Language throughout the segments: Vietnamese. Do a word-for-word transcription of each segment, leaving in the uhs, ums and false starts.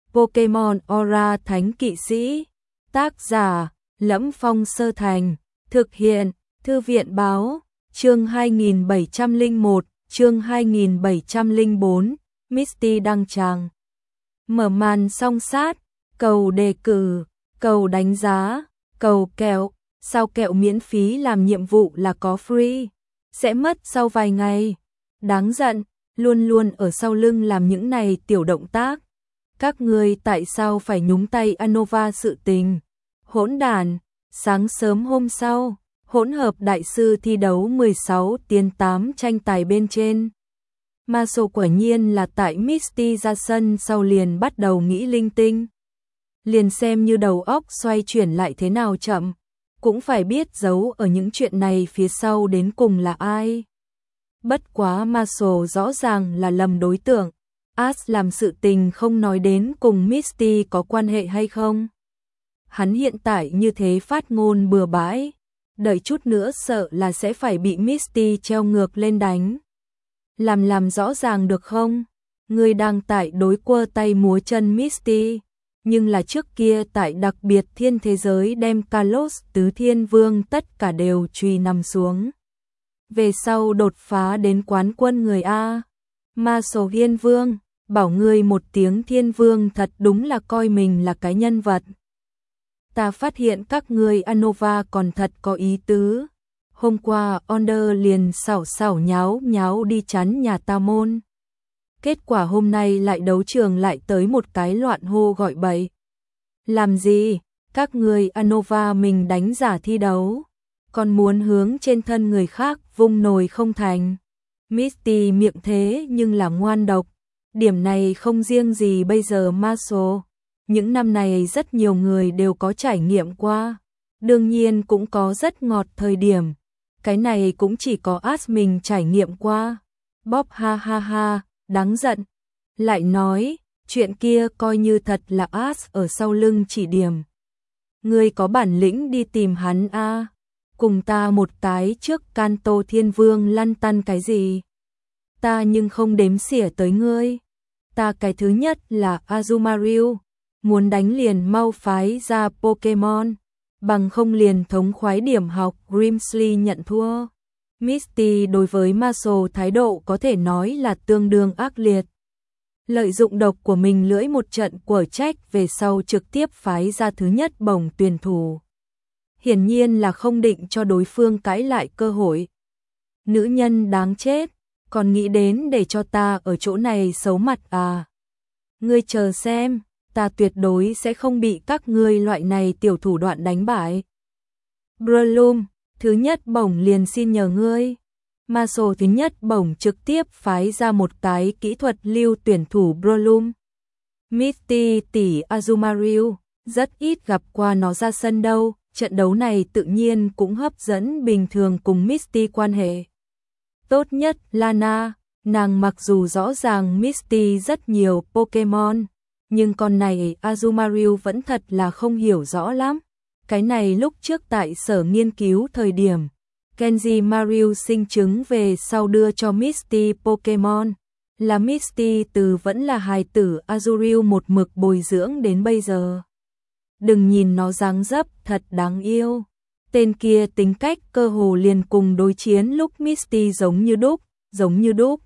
Pokemon Aura Thánh Kỵ Sĩ. Tác giả: Lẫm Phong Sơ Thành. Thực hiện: Thư viện báo. Chương hai nghìn bảy trăm lẻ một, chương hai nghìn bảy trăm lẻ bốn, Misty đăng tràng. Mở màn song sát, cầu đề cử, cầu đánh giá, cầu kẹo, sao kẹo miễn phí làm nhiệm vụ là có free, sẽ mất sau vài ngày. Đáng giận, luôn luôn ở sau lưng làm những này tiểu động tác. Các ngươi tại sao phải nhúng tay Unova sự tình? Hỗn đản. Sáng sớm hôm sau, hỗn hợp đại sư thi đấu mười sáu tiến tám tranh tài bên trên. Marshall quả nhiên là tại Misty ra sân sau liền bắt đầu nghĩ linh tinh. Liền xem như đầu óc xoay chuyển lại thế nào chậm, cũng phải biết giấu ở những chuyện này phía sau đến cùng là ai. Bất quá Marshall rõ ràng là lầm đối tượng. Ash làm sự tình không nói đến cùng Misty có quan hệ hay không. Hắn hiện tại như thế phát ngôn bừa bãi, đợi chút nữa sợ là sẽ phải bị Misty treo ngược lên đánh. Làm làm rõ ràng được không? Ngươi đang tại đối quơ tay múa chân Misty, nhưng là trước kia tại đặc biệt thiên thế giới đem Kalos tứ thiên vương tất cả đều truy nằm xuống. Về sau đột phá đến quán quân người A. Marshall Thiên Vương, bảo ngươi một tiếng thiên vương thật đúng là coi mình là cái nhân vật. Ta phát hiện các ngươi Unova còn thật có ý tứ. Hôm qua Onder liền xảo xảo nháo nháo đi chắn nhà ta môn. Kết quả hôm nay lại đấu trường lại tới một cái loạn hô gọi bậy. Làm gì? Các ngươi Unova mình đánh giả thi đấu, còn muốn hướng trên thân người khác vung nồi không thành. Misty miệng thế nhưng là ngoan độc. Điểm này không riêng gì bây giờ Marshall. Những năm này rất nhiều người đều có trải nghiệm qua. Đương nhiên cũng có rất ngọt thời điểm. Cái này cũng chỉ có Ash mình trải nghiệm qua. Bob ha ha ha, đáng giận. Lại nói, chuyện kia coi như thật là Ash ở sau lưng chỉ điểm. Ngươi có bản lĩnh đi tìm hắn a, à? Cùng ta một cái trước Kanto Thiên Vương lăn tăn cái gì? Ta nhưng không đếm xỉa tới ngươi. Ta cái thứ nhất là Azumarill, muốn đánh liền mau phái ra Pokemon, bằng không liền thống khoái điểm học Grimsley nhận thua. Misty đối với Marshall thái độ có thể nói là tương đương ác liệt. Lợi dụng độc của mình lưỡi một trận quở trách về sau trực tiếp phái ra thứ nhất bổng tuyển thủ. Hiển nhiên là không định cho đối phương cãi lại cơ hội. Nữ nhân đáng chết, còn nghĩ đến để cho ta ở chỗ này xấu mặt à? Ngươi chờ xem, ta tuyệt đối sẽ không bị các ngươi loại này tiểu thủ đoạn đánh bại. Breloom, thứ nhất bổng liền xin nhờ ngươi. Marshall thứ nhất bổng trực tiếp phái ra một cái kỹ thuật lưu tuyển thủ Breloom. Misty tỷ Azumarill, rất ít gặp qua nó ra sân đâu, trận đấu này tự nhiên cũng hấp dẫn bình thường cùng Misty quan hệ. Tốt nhất Lana, nàng mặc dù rõ ràng Misty rất nhiều Pokemon, nhưng con này Azumarill vẫn thật là không hiểu rõ lắm. Cái này lúc trước tại sở nghiên cứu thời điểm, Kenji Marill sinh trứng về sau đưa cho Misty Pokemon, là Misty từ vẫn là hài tử Azurill một mực bồi dưỡng đến bây giờ. Đừng nhìn nó dáng dấp thật đáng yêu. Tên kia tính cách cơ hồ liền cùng đối chiến lúc Misty giống như đúc, giống như đúc.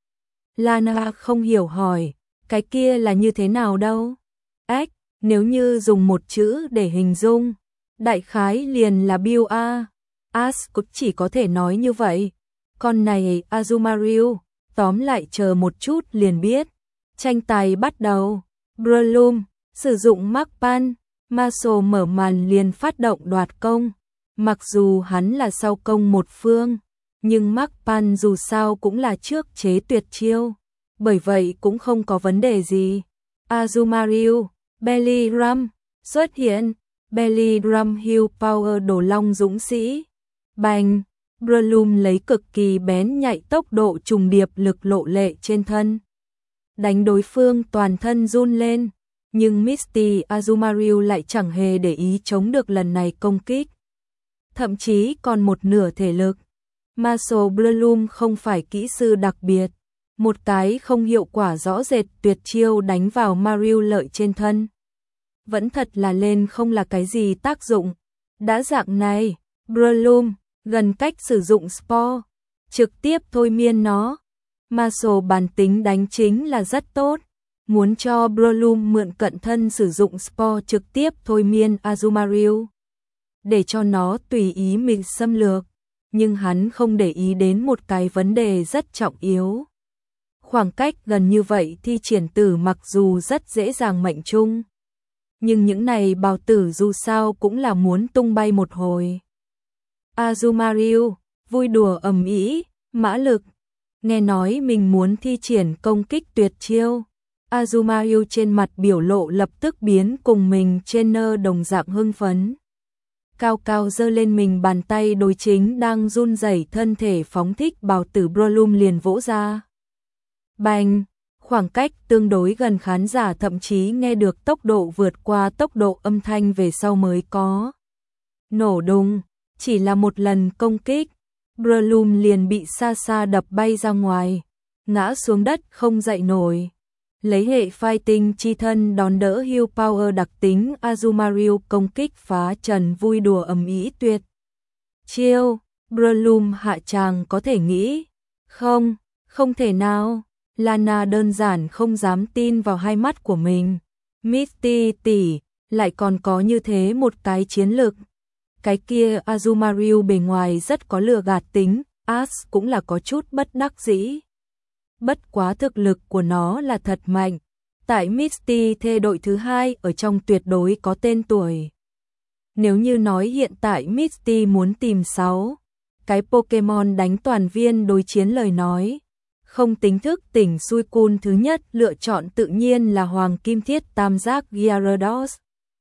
Lana không hiểu hỏi, cái kia là như thế nào đâu? Ách, nếu như dùng một chữ để hình dung, đại khái liền là Bill A. Ash cũng chỉ có thể nói như vậy. Con này Azumarill, tóm lại chờ một chút liền biết. Tranh tài bắt đầu. Breloom, sử dụng Magpan, Marshall mở màn liền phát động đoạt công. Mặc dù hắn là sau công một phương, nhưng Magpan dù sao cũng là trước chế tuyệt chiêu, bởi vậy cũng không có vấn đề gì. Azumarill, Belly Drum, xuất hiện. Belly Drum Hill Power Đồ Long Dũng Sĩ. Bành, Breloom lấy cực kỳ bén nhạy tốc độ trùng điệp lực lộ lệ trên thân. Đánh đối phương toàn thân run lên, nhưng Misty Azumarill lại chẳng hề để ý chống được lần này công kích. Thậm chí còn một nửa thể lực. Marshall Breloom không phải kỹ sư đặc biệt, Một cái không hiệu quả rõ rệt tuyệt chiêu đánh vào Mariu lợi trên thân. Vẫn thật là lên không là cái gì tác dụng. Đã dạng này, Breloom gần cách sử dụng Spore, trực tiếp thôi miên nó. Marshall bản tính đánh chính là rất tốt. Muốn cho Breloom mượn cận thân sử dụng Spore trực tiếp thôi miên Azumarill, để cho nó tùy ý mình xâm lược. Nhưng hắn không để ý đến một cái vấn đề rất trọng yếu. Khoảng cách gần như vậy thi triển tử mặc dù rất dễ dàng mệnh trung. Nhưng những này bào tử dù sao cũng là muốn tung bay một hồi. Azumarill vui đùa ầm ĩ, mã lực. Nghe nói mình muốn thi triển công kích tuyệt chiêu. Azumarill trên mặt biểu lộ lập tức biến cùng mình trên nơ đồng dạng hưng phấn. Cao cao giơ lên mình bàn tay đối chính đang run rẩy thân thể phóng thích bào tử Breloom liền vỗ ra. Bành, khoảng cách tương đối gần khán giả thậm chí nghe được tốc độ vượt qua tốc độ âm thanh về sau mới có. Nổ đùng, chỉ là một lần công kích, Breloom liền bị xa xa đập bay ra ngoài, ngã xuống đất không dậy nổi. Lấy hệ fighting chi thân đón đỡ heal power đặc tính Azumarill công kích phá trần vui đùa ầm ĩ tuyệt chiêu. Breloom hạ tràng có thể nghĩ, không, không thể nào. Lana đơn giản không dám tin vào hai mắt của mình. Misty tỷ lại còn có như thế một cái chiến lực. Cái kia Azumarill bề ngoài rất có lừa gạt tính, Ash cũng là có chút bất đắc dĩ. Bất quá thực lực của nó là thật mạnh. Tại Misty thê đội thứ hai ở trong tuyệt đối có tên tuổi. Nếu như nói hiện tại Misty muốn tìm sáu cái Pokemon đánh toàn viên đối chiến lời nói, không tính thức tỉnh Suicune thứ nhất lựa chọn tự nhiên là Hoàng Kim Thiết Tam Giác Gyarados,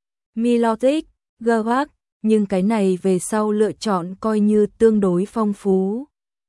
Milotic, Gervak, nhưng cái này về sau lựa chọn coi như tương đối phong phú.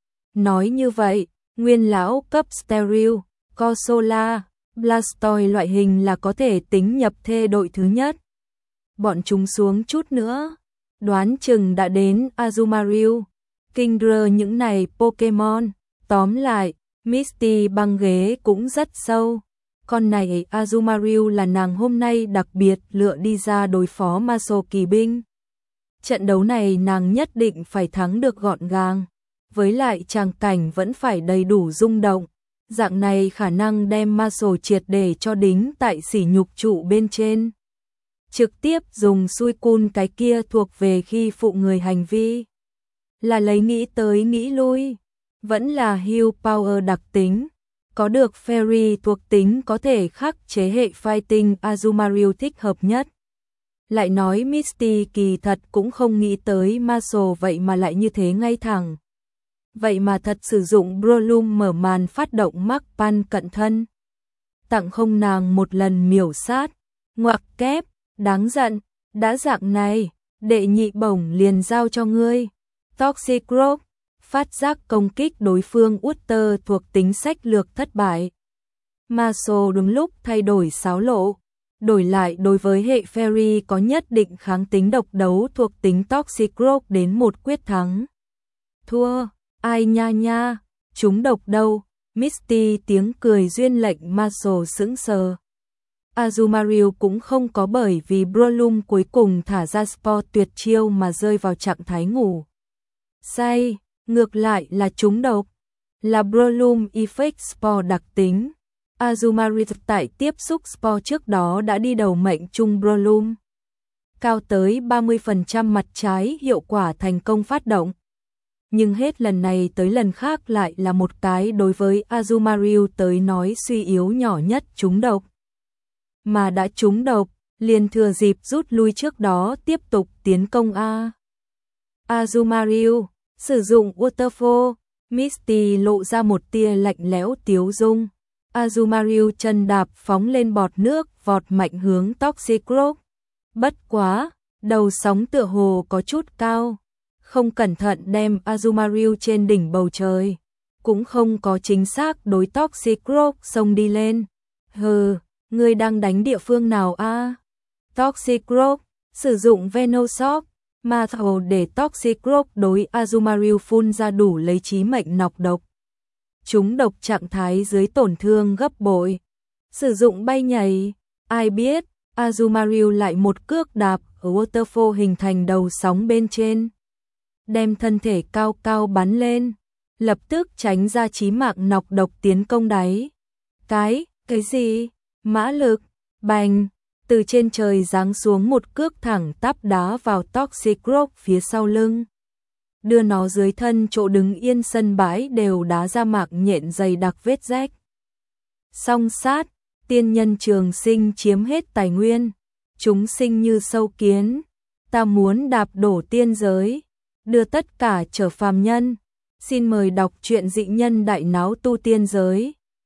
Nói như vậy, nguyên lão cấp Steril, Corsola, Blastoise loại hình là có thể tính nhập thê đội thứ nhất. Bọn chúng xuống chút nữa, đoán chừng đã đến Azumarill, Kingdra những này Pokemon. Tóm lại, Misty băng ghế cũng rất sâu. Con này Azumarill là nàng hôm nay đặc biệt lựa đi ra đối phó Marshall kỳ binh. Trận đấu này nàng nhất định phải thắng được gọn gàng. Với lại tràng cảnh vẫn phải đầy đủ rung động. Dạng này khả năng đem Marshall triệt để cho đính tại sỉ nhục trụ bên trên. Trực tiếp dùng Suicune cái kia thuộc về khi phụ người hành vi. Là lấy nghĩ tới nghĩ lui. Vẫn là heal power đặc tính. Có được Fairy thuộc tính có thể khắc chế hệ fighting Azumarill thích hợp nhất. Lại nói Misty kỳ thật cũng không nghĩ tới Marshall vậy mà lại như thế ngay thẳng. Vậy mà thật sử dụng Breloom mở màn phát động Mark Pan cận thân. Tặng không nàng một lần miểu sát. Ngoặc kép, đáng giận, đã dạng này, đệ nhị bổng liền giao cho ngươi. Toxic Rock, phát giác công kích đối phương Water thuộc tính sách lược thất bại. Marshall đúng lúc thay đổi xáo lộ. Đổi lại đối với hệ Fairy có nhất định kháng tính độc đấu thuộc tính Toxic Rock đến một quyết thắng. Thua, ai nha nha, chúng độc đâu, Misty tiếng cười duyên lệnh Marshall sững sờ. Azumarill cũng không có bởi vì Breloom cuối cùng thả ra Spore tuyệt chiêu mà rơi vào trạng thái ngủ say, ngược lại là chúng độc, là Breloom Effect Spore đặc tính. Azumarill tại tiếp xúc Spore trước đó đã đi đầu mệnh trung Breloom. Cao tới ba mươi phần trăm mặt trái hiệu quả thành công phát động. Nhưng hết lần này tới lần khác lại là một cái đối với Azumarill tới nói suy yếu nhỏ nhất trúng độc. Mà đã trúng độc, liền thừa dịp rút lui trước đó tiếp tục tiến công A. Azumarill, sử dụng Waterfall, Misty lộ ra một tia lạnh lẽo tiếu dung. Azumarill chân đạp phóng lên bọt nước vọt mạnh hướng Toxic Rock. Bất quá, đầu sóng tựa hồ có chút cao. Không cẩn thận đem Azumarill trên đỉnh bầu trời. Cũng không có chính xác đối Toxic Rock xông đi lên. Hừ, ngươi đang đánh địa phương nào a? À? Toxic Rock, sử dụng Venoshock, mà thầu để Toxic Rock đối Azumarill phun ra đủ lấy chí mệnh nọc độc. chúng độc trạng thái dưới tổn thương gấp bội. Sử dụng bay nhảy, ai biết, Azumarill lại một cước đạp ở waterfall hình thành đầu sóng bên trên. Đem thân thể cao cao bắn lên, lập tức tránh ra chí mạng nọc độc tiến công đáy. Cái, cái gì? Mã lực, bành, từ trên trời giáng xuống một cước thẳng tắp đá vào Toxic Rock phía sau lưng. Đưa nó dưới thân chỗ đứng yên sân bãi đều đá ra mạc nhện dày đặc vết rách. Song sát, tiên nhân trường sinh chiếm hết tài nguyên, chúng sinh như sâu kiến, ta muốn đạp đổ tiên giới, đưa tất cả trở phàm nhân. Xin mời đọc truyện Dị Nhân Đại Náo Tu Tiên Giới.